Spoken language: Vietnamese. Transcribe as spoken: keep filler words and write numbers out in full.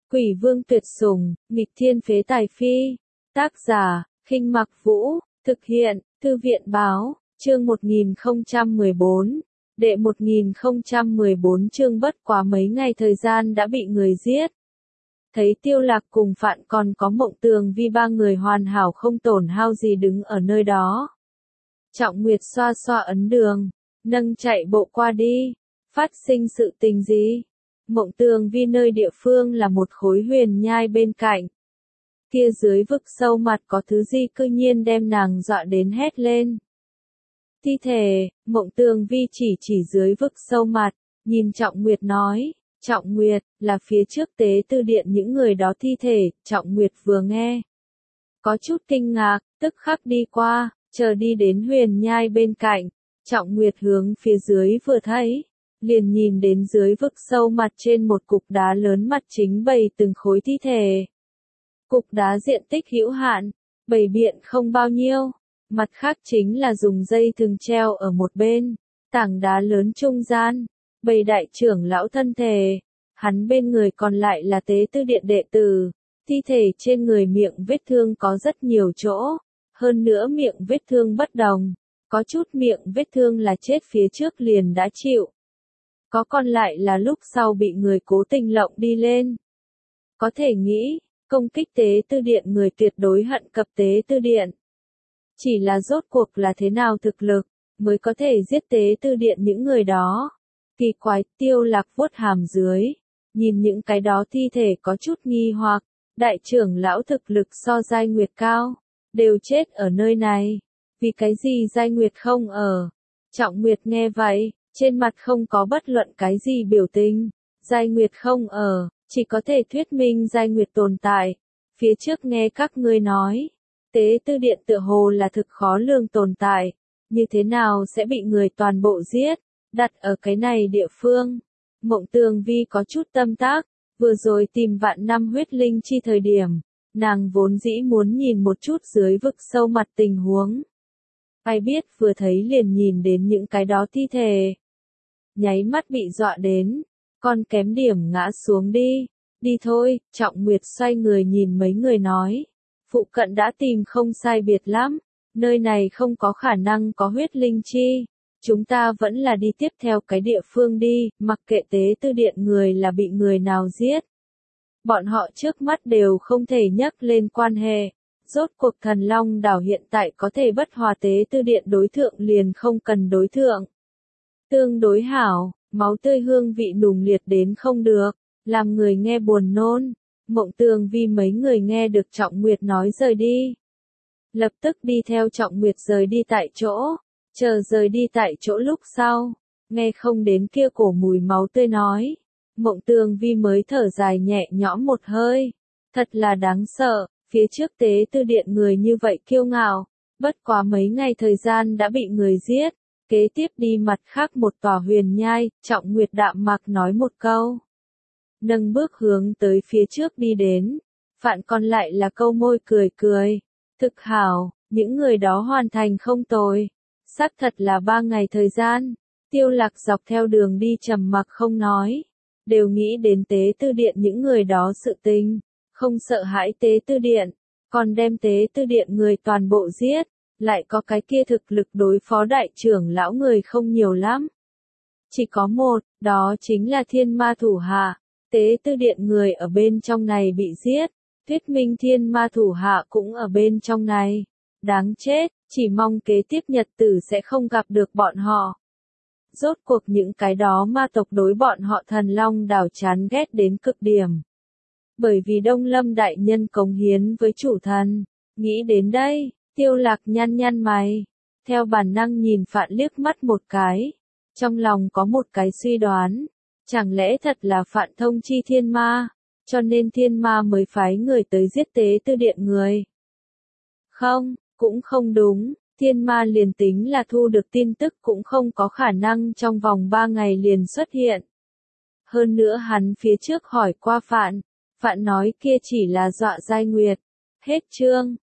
Quỷ vương tuyệt sủng, nghịch thiên phế tài phi. Tác giả, Khinh Mặc Vũ, thực hiện, Thư viện Báo, chương một nghìn không trăm mười bốn, đệ một nghìn không trăm mười bốn chương bất quá mấy ngày thời gian đã bị người giết. Thấy Tiêu Lạc cùng Phạn còn có Mộng Tường Vi ba người hoàn hảo không tổn hao gì đứng ở nơi đó. Trọng Nguyệt xoa xoa ấn đường, nâng chạy bộ qua đi, phát sinh sự tình gì? Mộng Tường Vi nơi địa phương là một khối huyền nhai bên cạnh. Kia dưới vực sâu mặt có thứ gì cư nhiên đem nàng dọa đến hét lên. Thi thể, Mộng Tường Vi chỉ chỉ dưới vực sâu mặt, nhìn Trọng Nguyệt nói, Trọng Nguyệt, là phía trước tế tư điện những người đó thi thể. Trọng Nguyệt vừa nghe, có chút kinh ngạc, tức khắc đi qua, chờ đi đến huyền nhai bên cạnh. Trọng Nguyệt hướng phía dưới vừa thấy, liền nhìn đến dưới vực sâu mặt trên một cục đá lớn mặt chính bày từng khối thi thể. Cục đá diện tích hữu hạn, bày biện không bao nhiêu, mặt khác chính là dùng dây thừng treo ở một bên, tảng đá lớn trung gian, bày đại trưởng lão thân thể, hắn bên người còn lại là tế tư điện đệ tử, thi thể trên người miệng vết thương có rất nhiều chỗ, hơn nữa miệng vết thương bất đồng, có chút miệng vết thương là chết phía trước liền đã chịu. Có còn lại là lúc sau bị người cố tình lộng đi lên. Có thể nghĩ, công kích tế tư điện người tuyệt đối hận cập tế tư điện. Chỉ là rốt cuộc là thế nào thực lực, mới có thể giết tế tư điện những người đó. Kỳ quái, Tiêu Lạc vuốt hàm dưới, nhìn những cái đó thi thể có chút nghi hoặc, đại trưởng lão thực lực so Giai Nguyệt cao, đều chết ở nơi này. Vì cái gì Giai Nguyệt không ở? Trọng Nguyệt nghe vậy, trên mặt không có bất luận cái gì biểu tình. Giai Nguyệt không ở, chỉ có thể thuyết minh Giai Nguyệt tồn tại. Phía trước nghe các ngươi nói, tế tư điện tựa hồ là thực khó lường tồn tại, như thế nào sẽ bị người toàn bộ giết, đặt ở cái này địa phương. Mộng Tường Vi có chút tâm tác, vừa rồi tìm vạn năm huyết linh chi thời điểm, nàng vốn dĩ muốn nhìn một chút dưới vực sâu mặt tình huống. Ai biết vừa thấy liền nhìn đến những cái đó thi thể. Nháy mắt bị dọa đến, con kém điểm ngã xuống đi, đi thôi. Trọng Nguyệt xoay người nhìn mấy người nói, phụ cận đã tìm không sai biệt lắm, nơi này không có khả năng có huyết linh chi, chúng ta vẫn là đi tiếp theo cái địa phương đi, mặc kệ tế tư điện người là bị người nào giết. Bọn họ trước mắt đều không thể nhắc lên quan hệ, rốt cuộc Thần Long đảo hiện tại có thể bất hòa tế tư điện đối thượng liền không cần đối thượng. Tương đối hảo, máu tươi hương vị nùng liệt đến không được, làm người nghe buồn nôn. Mộng Tường Vi mấy người nghe được Trọng Nguyệt nói rời đi, lập tức đi theo Trọng Nguyệt rời đi tại chỗ, chờ rời đi tại chỗ lúc sau, nghe không đến kia cổ mùi máu tươi nói, Mộng Tường Vi mới thở dài nhẹ nhõm một hơi, thật là đáng sợ, phía trước tế tư điện người như vậy kiêu ngạo, bất quá mấy ngày thời gian đã bị người giết. Kế tiếp đi mặt khác một tòa huyền nhai, Trọng Nguyệt đạm mạc nói một câu. Nâng bước hướng tới phía trước đi đến, Phạn còn lại là câu môi cười cười. Thực hảo, những người đó hoàn thành không tồi. Xác thật là ba ngày thời gian, Tiêu Lạc dọc theo đường đi trầm mặc không nói. Đều nghĩ đến tế tư điện những người đó sự tình, không sợ hãi tế tư điện, còn đem tế tư điện người toàn bộ giết. Lại có cái kia thực lực đối phó đại trưởng lão người không nhiều lắm. Chỉ có một, đó chính là thiên ma thủ hạ. Tế tư điện người ở bên trong này bị giết. Thuyết minh thiên ma thủ hạ cũng ở bên trong này. Đáng chết, chỉ mong kế tiếp nhật tử sẽ không gặp được bọn họ. Rốt cuộc những cái đó ma tộc đối bọn họ Thần Long đảo chán ghét đến cực điểm. Bởi vì Đông Lâm đại nhân cống hiến với chủ thần. Nghĩ đến đây. Tiêu Lạc nhăn nhăn mày, theo bản năng nhìn Phạn liếc mắt một cái, trong lòng có một cái suy đoán, chẳng lẽ thật là Phạn thông chi thiên ma, cho nên thiên ma mới phái người tới giết tế tư điện người. Không, cũng không đúng, thiên ma liền tính là thu được tin tức cũng không có khả năng trong vòng ba ngày liền xuất hiện. Hơn nữa hắn phía trước hỏi qua Phạn, Phạn nói kia chỉ là dọa Giai Nguyệt. Hết chương.